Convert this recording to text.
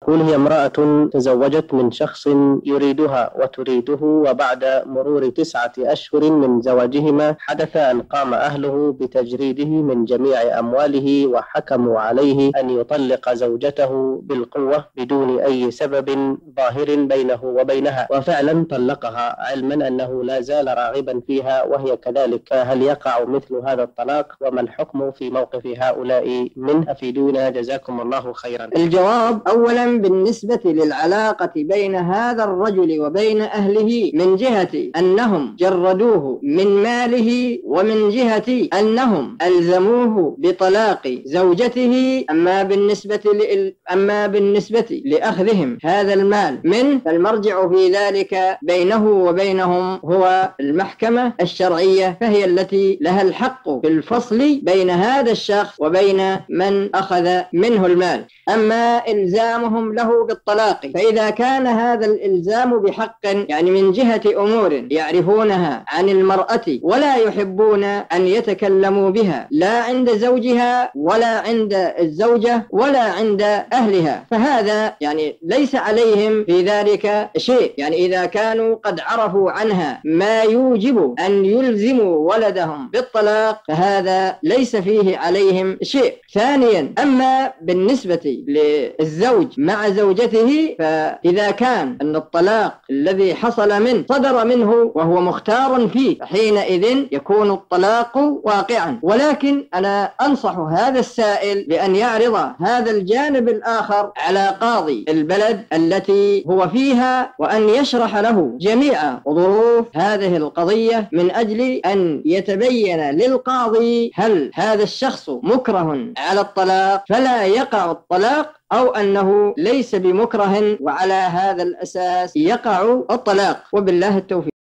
تقول: هي امرأة تزوجت من شخص يريدها وتريده، وبعد مرور 9 أشهر من زواجهما حدث أن قام أهله بتجريده من جميع أمواله، وحكموا عليه أن يطلق زوجته بالقوة بدون أي سبب ظاهر بينه وبينها، وفعلا طلقها علما أنه لا زال راغبا فيها وهي كذلك. هل يقع مثل هذا الطلاق؟ وما الحكم في موقف هؤلاء منه؟ أفيدونا جزاكم الله خيرا. الجواب: أولا، بالنسبة للعلاقة بين هذا الرجل وبين أهله من جهة أنهم جردوه من ماله، ومن جهة أنهم ألزموه بطلاق زوجته، أما بالنسبة لأخذهم هذا المال منه، فالمرجع في ذلك بينه وبينهم هو المحكمة الشرعية، فهي التي لها الحق في الفصل بين هذا الشخص وبين من أخذ منه المال. أما إلزامهم له بالطلاق، فإذا كان هذا الإلزام بحق، يعني من جهة أمور يعرفونها عن المرأة ولا يحبون أن يتكلموا بها، لا عند زوجها ولا عند الزوجة ولا عند أهلها، فهذا يعني ليس عليهم في ذلك شيء. يعني إذا كانوا قد عرفوا عنها ما يوجب أن يلزموا ولدهم بالطلاق، فهذا ليس فيه عليهم شيء. ثانيا، أما بالنسبة للزوج مع زوجته، فإذا كان أن الطلاق الذي حصل منه صدر منه وهو مختار فيه، حينئذ يكون الطلاق واقعا. ولكن أنا أنصح هذا السائل بأن يعرض هذا الجانب الآخر على قاضي البلد التي هو فيها، وأن يشرح له جميع ظروف هذه القضية من أجل أن يتبين للقاضي هل هذا الشخص مكره على الطلاق فلا يقع الطلاق، أو أنه ليس بمكره وعلى هذا الأساس يقع الطلاق. وبالله التوفيق.